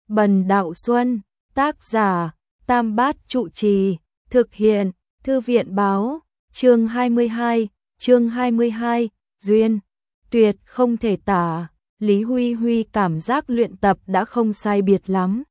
Bần Đạo Xuân, tác giả, Tam Bát Trụ Trì, thực hiện, Thư viện báo, chương 22, duyên, tuyệt không thể tả, Lý Huy Huy cảm giác luyện tập đã không sai biệt lắm.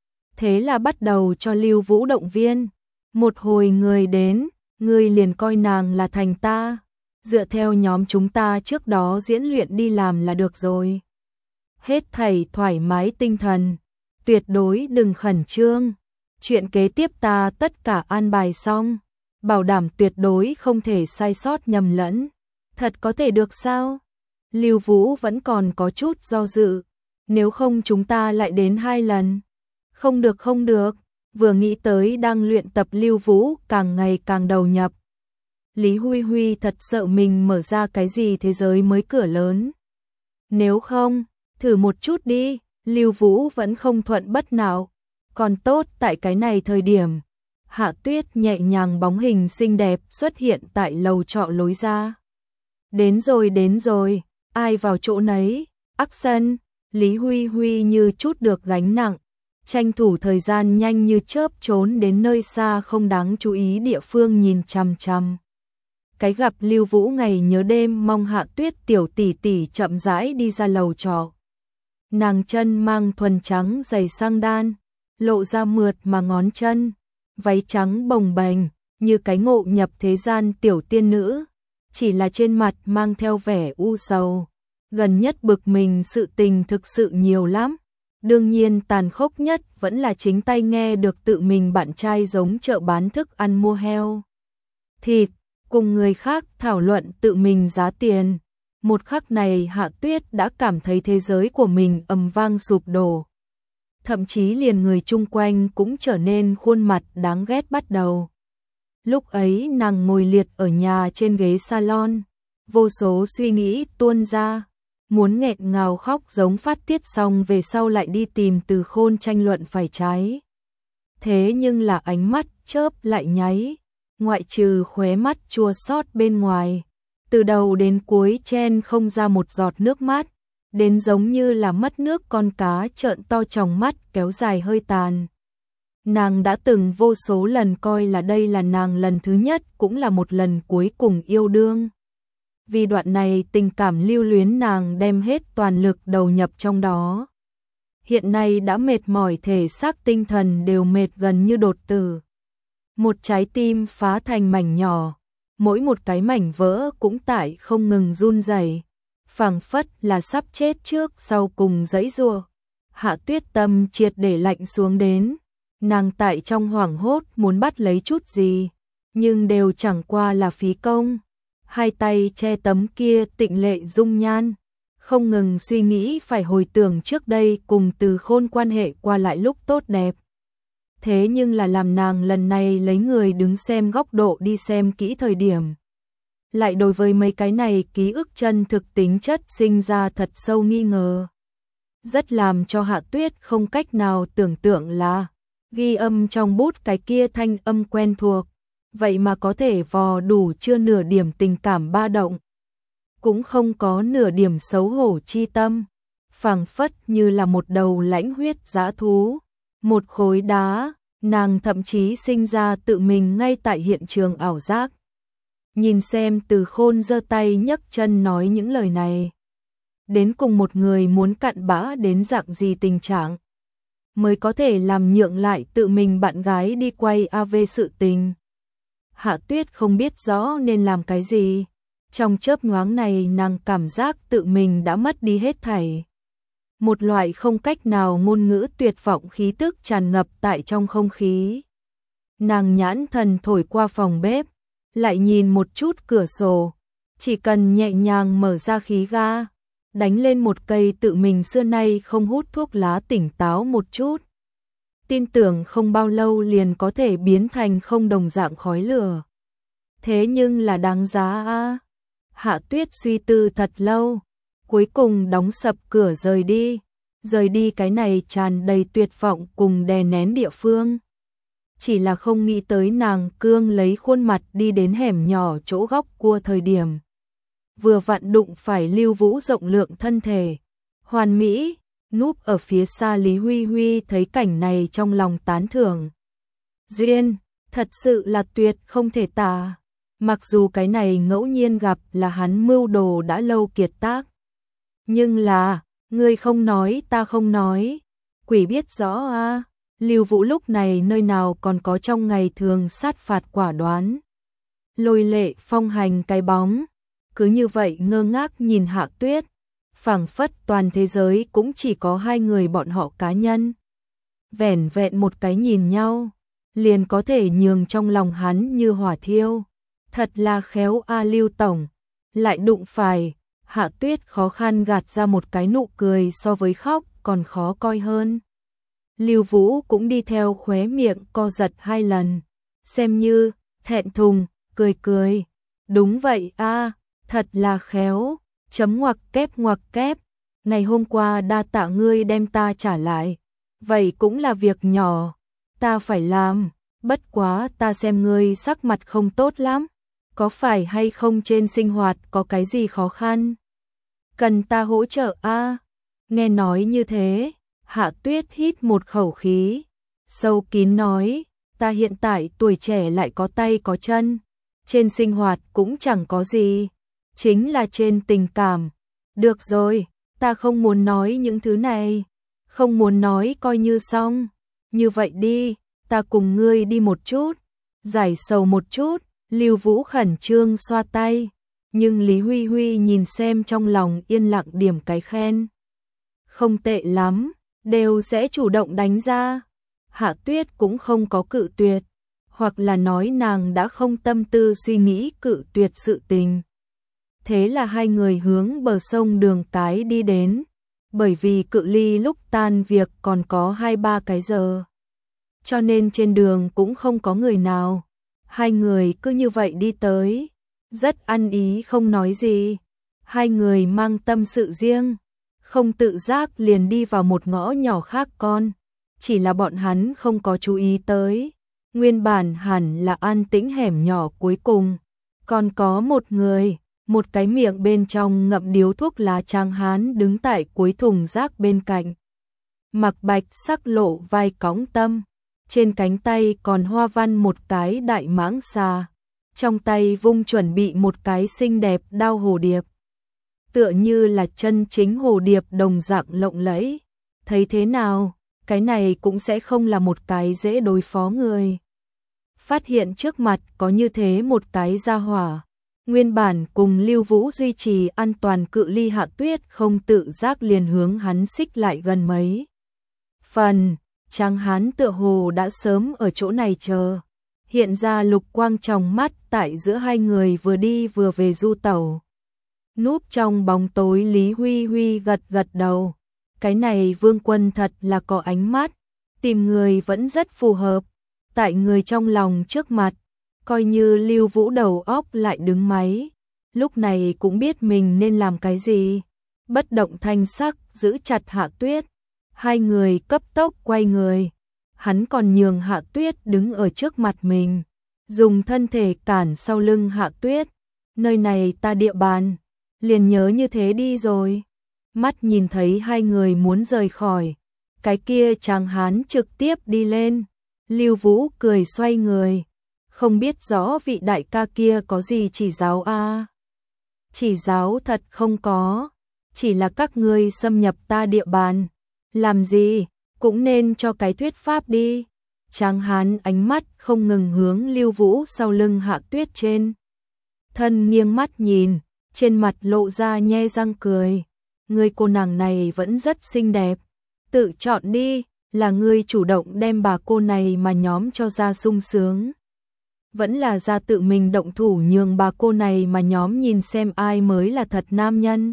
Thế là bắt đầu cho Lưu Vũ động viên, một hồi người đến, người liền coi nàng là thành ta, dựa theo nhóm chúng ta trước đó diễn luyện đi làm là được rồi. Hết thảy thoải mái tinh thần, tuyệt đối đừng khẩn trương, chuyện kế tiếp ta tất cả an bài xong, bảo đảm tuyệt đối không thể sai sót nhầm lẫn. Thật có thể được sao? Lưu Vũ vẫn còn có chút do dự, nếu không chúng ta lại đến 2 lần. Không được, vừa nghĩ tới đang luyện tập Lưu Vũ càng ngày càng đầu nhập. Lý Huy Huy thật sợ mình mở ra cái gì thế giới mới cửa lớn. Nếu không, thử một chút đi, Lưu Vũ vẫn không thuận bất nào. Còn tốt tại cái này thời điểm, Hạ Tuyết nhẹ nhàng bóng hình xinh đẹp xuất hiện tại lầu trọ lối ra. Đến rồi, ai vào chỗ nấy, ác sân, Lý Huy Huy như chút được gánh nặng, tranh thủ thời gian nhanh như chớp trốn đến nơi xa không đáng chú ý địa phương nhìn chằm chằm. Cái gặp Lưu Vũ ngày nhớ đêm mong Hạ Tuyết tiểu tỷ tỷ chậm rãi đi ra lầu trọ. Nàng chân mang thuần trắng giày sang đan, lộ ra mượt mà ngón chân, váy trắng bồng bềnh, như cái ngộ nhập thế gian tiểu tiên nữ, chỉ là trên mặt mang theo vẻ u sầu. Gần nhất bực mình sự tình thực sự nhiều lắm. Đương nhiên tàn khốc nhất vẫn là chính tay nghe được tự mình bạn trai giống chợ bán thức ăn mua heo thịt, cùng người khác thảo luận tự mình giá tiền. Một khắc này Hạ Tuyết đã cảm thấy thế giới của mình ầm vang sụp đổ. Thậm chí liền người chung quanh cũng trở nên khuôn mặt đáng ghét bắt đầu. Lúc ấy nàng ngồi liệt ở nhà trên ghế salon, vô số suy nghĩ tuôn ra, muốn nghẹn ngào khóc giống phát tiết xong về sau lại đi tìm Từ Khôn tranh luận phải trái. Thế nhưng là ánh mắt chớp lại nháy, ngoại trừ khóe mắt chua xót bên ngoài, từ đầu đến cuối chen không ra một giọt nước mắt, đến giống như là mất nước con cá trợn to tròng mắt kéo dài hơi tàn. Nàng đã từng vô số lần coi là đây là nàng lần thứ nhất cũng là một lần cuối cùng yêu đương. Vì đoạn này tình cảm lưu luyến nàng đem hết toàn lực đầu nhập trong đó. Hiện nay đã mệt mỏi thể xác tinh thần đều mệt gần như đột tử. Một trái tim phá thành mảnh nhỏ, mỗi một cái mảnh vỡ cũng tại không ngừng run rẩy, phảng phất là sắp chết trước sau cùng giãy giụa. Hạ Tuyết tâm triệt để lạnh xuống đến, nàng tại trong hoảng hốt muốn bắt lấy chút gì, nhưng đều chẳng qua là phí công. Hai tay che tấm kia tịnh lệ dung nhan, không ngừng suy nghĩ phải hồi tưởng trước đây cùng Từ Khôn quan hệ qua lại lúc tốt đẹp. Thế nhưng là làm nàng lần này lấy người đứng xem góc độ đi xem kỹ thời điểm. Lại đối với mấy cái này ký ức chân thực tính chất sinh ra thật sâu nghi ngờ. Rất làm cho Hạ Tuyết không cách nào tưởng tượng là ghi âm trong bút cái kia thanh âm quen thuộc. Vậy mà có thể vò đủ chưa nửa điểm tình cảm ba động, cũng không có nửa điểm xấu hổ chi tâm, phảng phất như là một đầu lãnh huyết dã thú, một khối đá. Nàng thậm chí sinh ra tự mình ngay tại hiện trường ảo giác. Nhìn xem Từ Khôn giơ tay nhấc chân nói những lời này, đến cùng một người muốn cặn bã đến dạng gì tình trạng mới có thể làm nhượng lại tự mình bạn gái đi quay AV sự tình. Hạ Tuyết không biết rõ nên làm cái gì. Trong chớp nhoáng này nàng cảm giác tự mình đã mất đi hết thảy. Một loại không cách nào ngôn ngữ tuyệt vọng khí tức tràn ngập tại trong không khí. Nàng nhãn thần thổi qua phòng bếp, lại nhìn một chút cửa sổ. Chỉ cần nhẹ nhàng mở ra khí ga, đánh lên một cây tự mình xưa nay không hút thuốc lá tỉnh táo một chút. Tin tưởng không bao lâu liền có thể biến thành không đồng dạng khói lửa. Thế nhưng là đáng giá a. Hạ Tuyết suy tư thật lâu, cuối cùng đóng sập cửa rời đi cái này tràn đầy tuyệt vọng cùng đè nén địa phương. Chỉ là không nghĩ tới nàng cương lấy khuôn mặt đi đến hẻm nhỏ chỗ góc cua thời điểm. Vừa vặn đụng phải Lưu Vũ rộng lượng thân thể, hoàn mỹ, Núp ở phía xa Lý Huy Huy thấy cảnh này trong lòng tán thưởng. Duyên, thật sự là tuyệt không thể tả. Mặc dù cái này ngẫu nhiên gặp là hắn mưu đồ đã lâu kiệt tác. Nhưng là, ngươi không nói ta không nói. Quỷ biết rõ a. Lưu Vũ lúc này nơi nào còn có trong ngày thường sát phạt quả đoán. Lôi lệ phong hành cái bóng. Cứ như vậy ngơ ngác nhìn Hạ Tuyết. Phảng phất toàn thế giới cũng chỉ có hai người bọn họ cá nhân. Vẻn vẹn một cái nhìn nhau, liền có thể nhường trong lòng hắn như hỏa thiêu. Thật là khéo a Lưu tổng. Lại đụng phải, Hạ Tuyết khó khăn gạt ra một cái nụ cười so với khóc còn khó coi hơn. Lưu Vũ cũng đi theo khóe miệng co giật 2 lần, xem như thẹn thùng, cười cười. Đúng vậy a, thật là khéo. Chấm ngoặc kép, ngày hôm qua đa tạ ngươi đem ta trả lại, vậy cũng là việc nhỏ, ta phải làm, bất quá ta xem ngươi sắc mặt không tốt lắm, có phải hay không trên sinh hoạt có cái gì khó khăn? Cần ta hỗ trợ a? Nghe nói như thế, Hạ Tuyết hít một khẩu khí, sâu kín nói, ta hiện tại tuổi trẻ lại có tay có chân, trên sinh hoạt cũng chẳng có gì. Chính là trên tình cảm. Được rồi, ta không muốn nói những thứ này. Không muốn nói coi như xong. Như vậy đi, ta cùng ngươi đi một chút. Giải sầu một chút, Lưu Vũ khẩn trương xoa tay. Nhưng Lý Huy Huy nhìn xem trong lòng yên lặng điểm cái khen. Không tệ lắm, đều sẽ chủ động đánh ra. Hạ Tuyết cũng không có cự tuyệt. Hoặc là nói nàng đã không tâm tư suy nghĩ cự tuyệt sự tình. Thế là hai người hướng bờ sông đường cái đi đến, bởi vì cự ly lúc tan việc còn có 2-3 cái giờ. Cho nên trên đường cũng không có người nào. Hai người cứ như vậy đi tới, rất ăn ý không nói gì. Hai người mang tâm sự riêng, không tự giác liền đi vào một ngõ nhỏ khác con. Chỉ là bọn hắn không có chú ý tới. Nguyên bản hẳn là an tĩnh hẻm nhỏ cuối cùng. Còn có một người. Một cái miệng bên trong ngậm điếu thuốc lá trắng hán đứng tại cuối thùng rác bên cạnh. Mặc bạch sắc lộ vai cõng tâm, trên cánh tay còn hoa văn một cái đại mãng xà, trong tay vung chuẩn bị một cái xinh đẹp đao hồ điệp. Tựa như là chân chính hồ điệp đồng dạng lộng lẫy. Thấy thế nào, cái này cũng sẽ không là một cái dễ đối phó người. Phát hiện trước mặt có như thế một cái gia hỏa. Nguyên bản cùng Lưu Vũ duy trì an toàn cự ly Hạ Tuyết không tự giác liền hướng hắn xích lại gần mấy. Phần, Tráng hán tựa hồ đã sớm ở chỗ này chờ. Hiện ra lục quang trong mắt tại giữa hai người vừa đi vừa về du tẩu. Núp trong bóng tối Lý Huy Huy gật gật đầu. Cái này Vương Quân thật là có ánh mắt, tìm người vẫn rất phù hợp. Tại người trong lòng trước mặt. Coi như Lưu Vũ đầu óc lại đứng máy, lúc này cũng biết mình nên làm cái gì. Bất động thanh sắc giữ chặt Hạ Tuyết, hai người cấp tốc quay người. Hắn còn nhường Hạ Tuyết đứng ở trước mặt mình, dùng thân thể cản sau lưng Hạ Tuyết. Nơi này ta địa bàn, liền nhớ như thế đi rồi. Mắt nhìn thấy hai người muốn rời khỏi, cái kia tráng hán trực tiếp đi lên. Lưu Vũ cười xoay người. Không biết rõ vị đại ca kia có gì chỉ giáo a? Chỉ giáo thật không có, chỉ là các ngươi xâm nhập ta địa bàn, làm gì cũng nên cho cái thuyết pháp đi. Tráng hán ánh mắt không ngừng hướng Lưu Vũ sau lưng Hạ Tuyết trên. Thân nghiêng mắt nhìn, trên mặt lộ ra nhe răng cười. Người cô nàng này vẫn rất xinh đẹp, tự chọn đi, là ngươi chủ động đem bà cô này mà nhóm cho ra sung sướng. Vẫn là ra tự mình động thủ nhường bà cô này mà nhóm nhìn xem ai mới là thật nam nhân.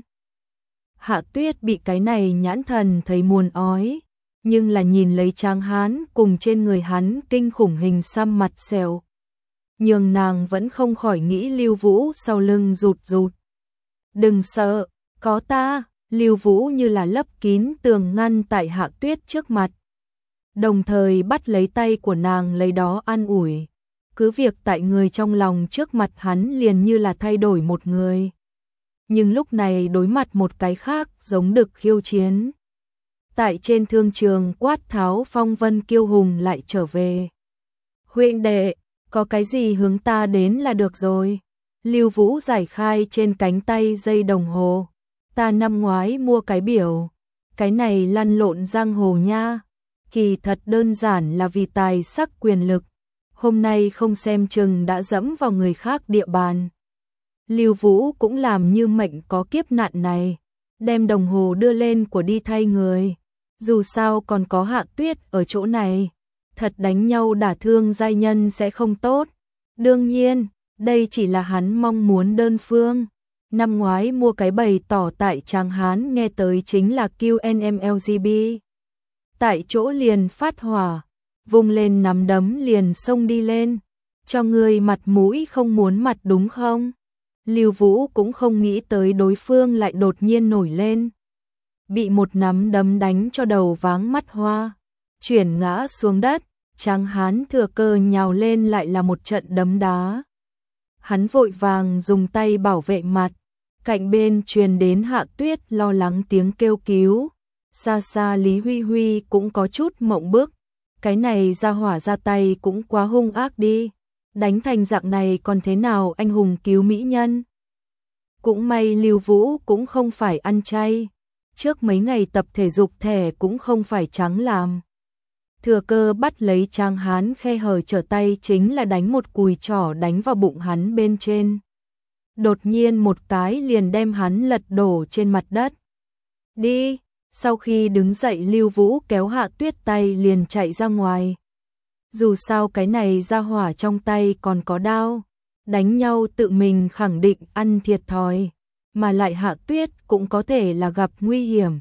Hạ Tuyết bị cái này nhãn thần thấy muôn ói, nhưng là nhìn lấy Tráng hán cùng trên người hắn kinh khủng hình xăm mặt sẹo. Nhường nàng vẫn không khỏi nghĩ Lưu Vũ sau lưng rụt rụt. Đừng sợ, có ta. Lưu Vũ như là lấp kín tường ngăn tại Hạ Tuyết trước mặt. Đồng thời bắt lấy tay của nàng lấy đó an ủi. Cứ việc tại người trong lòng trước mặt hắn liền như là thay đổi một người. Nhưng lúc này đối mặt một cái khác giống đực khiêu chiến. tại trên thương trường quát tháo phong vân kiêu hùng lại trở về. Huynh đệ, có cái gì hướng ta đến là được rồi. Lưu Vũ giải khai trên cánh tay dây đồng hồ. Ta năm ngoái mua cái biểu, cái này lăn lộn giang hồ nha. Kỳ thật đơn giản là vì tài sắc quyền lực. Hôm nay không xem chừng đã dẫm vào người khác địa bàn. Lưu Vũ cũng làm như mệnh có kiếp nạn này, đem đồng hồ đưa lên của đi thay người. Dù sao còn có Hạ Tuyết ở chỗ này, thật đánh nhau đả thương giai nhân sẽ không tốt. Đương nhiên, đây chỉ là hắn mong muốn đơn phương. Năm ngoái mua cái bày tỏ tại Tràng Hán nghe tới chính là QNMLGB. Tại chỗ liền phát hỏa, vung lên nắm đấm liền xông đi lên. Cho người mặt mũi không muốn mặt đúng không? Lưu Vũ cũng không nghĩ tới đối phương lại đột nhiên nổi lên. Bị một nắm đấm đánh cho đầu váng mắt hoa, chuyển ngã xuống đất. Tráng hán thừa cơ nhào lên lại là một trận đấm đá. Hắn vội vàng dùng tay bảo vệ mặt, cạnh bên truyền đến Hạ Tuyết lo lắng tiếng kêu cứu. Xa xa Lý Huy Huy cũng có chút mộng bức, cái này ra hỏa ra tay cũng quá hung ác đi, đánh thành dạng này còn thế nào anh hùng cứu mỹ nhân. Cũng may Lưu Vũ cũng không phải ăn chay, trước mấy ngày tập thể dục thẻ cũng không phải trắng làm. Thừa cơ bắt lấy Trang Hán khe hở trở tay chính là đánh một cùi trỏ đánh vào bụng hắn bên trên. Đột nhiên một cái liền đem hắn lật đổ trên mặt đất. Đi, sau khi đứng dậy Lưu Vũ kéo Hạ Tuyết tay liền chạy ra ngoài. Dù sao cái này ra hỏa trong tay còn có đao, đánh nhau tự mình khẳng định ăn thiệt thòi, mà lại Hạ Tuyết cũng có thể là gặp nguy hiểm.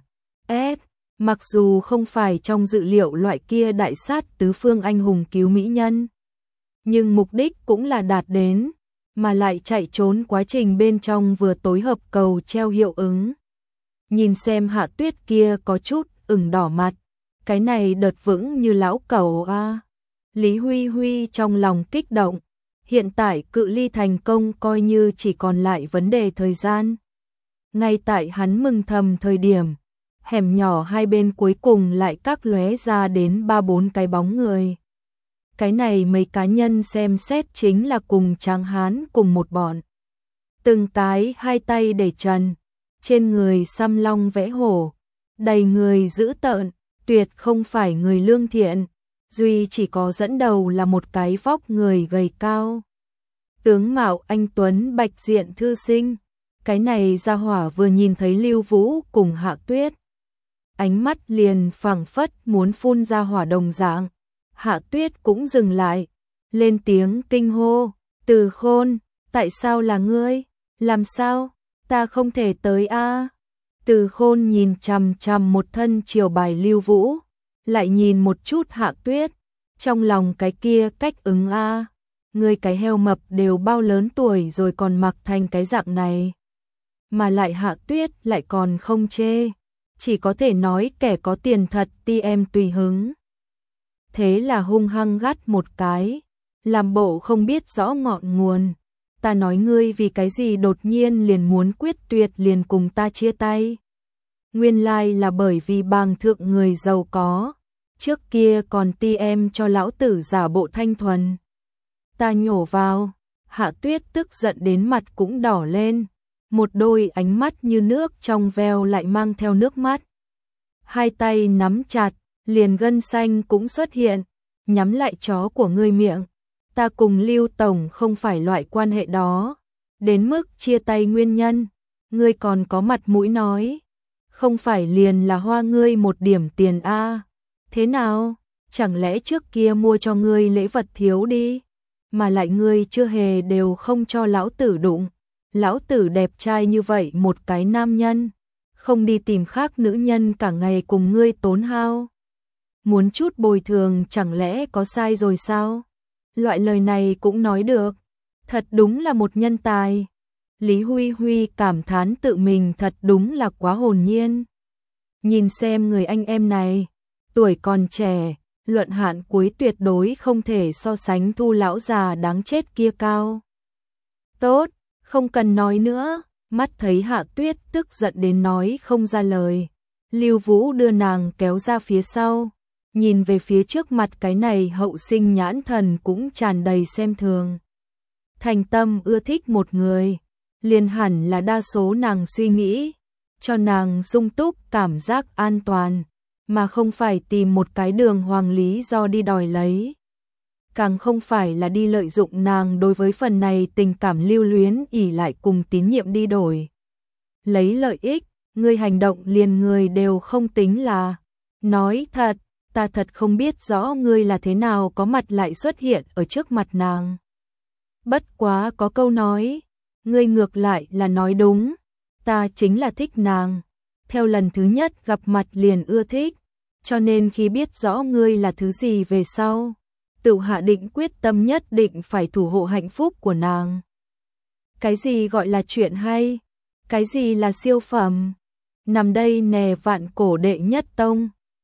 Mặc dù không phải trong dự liệu loại kia đại sát tứ phương anh hùng cứu mỹ nhân, nhưng mục đích cũng là đạt đến, mà lại chạy trốn quá trình bên trong vừa tối hợp cầu treo hiệu ứng. Nhìn xem Hạ Tuyết kia có chút ửng đỏ mặt, cái này đợt vững như lão cẩu a. Lý Huy Huy trong lòng kích động, hiện tại cự ly thành công coi như chỉ còn lại vấn đề thời gian. Ngay tại hắn mừng thầm thời điểm, hẻm nhỏ hai bên cuối cùng lại các lóe ra đến 3-4 cái bóng người. Cái này mấy cá nhân xem xét chính là cùng Tráng Hán cùng một bọn. Từng cái hai tay để trần, trên người xăm long vẽ hổ, đầy người dữ tợn, tuyệt không phải người lương thiện, duy chỉ có dẫn đầu là một cái vóc người gầy cao. Tướng mạo anh tuấn bạch diện thư sinh, cái này ra hỏa vừa nhìn thấy Lưu Vũ cùng Hạ Tuyết, ánh mắt liền phảng phất muốn phun ra hỏa đồng dạng. Hạ Tuyết cũng dừng lại, lên tiếng kinh hô, Từ Khôn, tại sao là ngươi? Làm sao? Ta không thể tới a. Từ Khôn nhìn chằm chằm một thân triều bài Lưu Vũ, lại nhìn một chút Hạ Tuyết, trong lòng cái kia cách ứng a. Ngươi cái heo mập đều bao lớn tuổi rồi còn mặc thành cái dạng này. Mà lại Hạ Tuyết lại còn không chê, chỉ có thể nói kẻ có tiền thật ti em tùy hứng. Thế là hung hăng gắt một cái, làm bộ không biết rõ ngọn nguồn. Ta nói ngươi vì cái gì đột nhiên liền muốn quyết tuyệt liền cùng ta chia tay. Nguyên lai là bởi vì bàng thượng người giàu có, trước kia còn ti em cho lão tử giả bộ thanh thuần. Ta nhổ vào, Hạ Tuyết tức giận đến mặt cũng đỏ lên, một đôi ánh mắt như nước trong veo lại mang theo nước mắt. Hai tay nắm chặt, liền gân xanh cũng xuất hiện, nhắm lại chó của ngươi miệng. Ta cùng Lưu Tổng không phải loại quan hệ đó, đến mức chia tay nguyên nhân, ngươi còn có mặt mũi nói, không phải liền là hoa ngươi một điểm tiền a. Thế nào, chẳng lẽ trước kia mua cho ngươi lễ vật thiếu đi, mà lại ngươi chưa hề đều không cho lão tử đụng. Lão tử đẹp trai như vậy một cái nam nhân, không đi tìm khác nữ nhân cả ngày cùng ngươi tốn hao. Muốn chút bồi thường chẳng lẽ có sai rồi sao? Loại lời này cũng nói được, thật đúng là một nhân tài. Lý Huy Huy cảm thán tự mình thật đúng là quá hồn nhiên. Nhìn xem người anh em này, tuổi còn trẻ, luận hạn cuối tuyệt đối không thể so sánh Thu lão già đáng chết kia cao. Tốt, không cần nói nữa, mắt thấy Hạ Tuyết tức giận đến nói không ra lời, Lưu Vũ đưa nàng kéo ra phía sau, nhìn về phía trước mặt cái này hậu sinh nhãn thần cũng tràn đầy xem thường. Thành tâm ưa thích một người, liền hẳn là đa số nàng suy nghĩ, cho nàng sung túc cảm giác an toàn, mà không phải tìm một cái đường hoàng lý do đi đòi lấy. Càng không phải là đi lợi dụng nàng đối với phần này tình cảm lưu luyến ỉ lại cùng tín nhiệm đi đổi. Lấy lợi ích, ngươi hành động liền người đều không tính là. Nói thật, ta thật không biết rõ ngươi là thế nào có mặt lại xuất hiện ở trước mặt nàng. Bất quá có câu nói, ngươi ngược lại là nói đúng, ta chính là thích nàng. Theo lần thứ nhất gặp mặt liền ưa thích, cho nên khi biết rõ ngươi là thứ gì về sau, tự hạ định quyết tâm nhất định phải thủ hộ hạnh phúc của nàng. Cái gì gọi là chuyện hay? Cái gì là siêu phẩm? Nằm đây nè vạn cổ đệ nhất tông,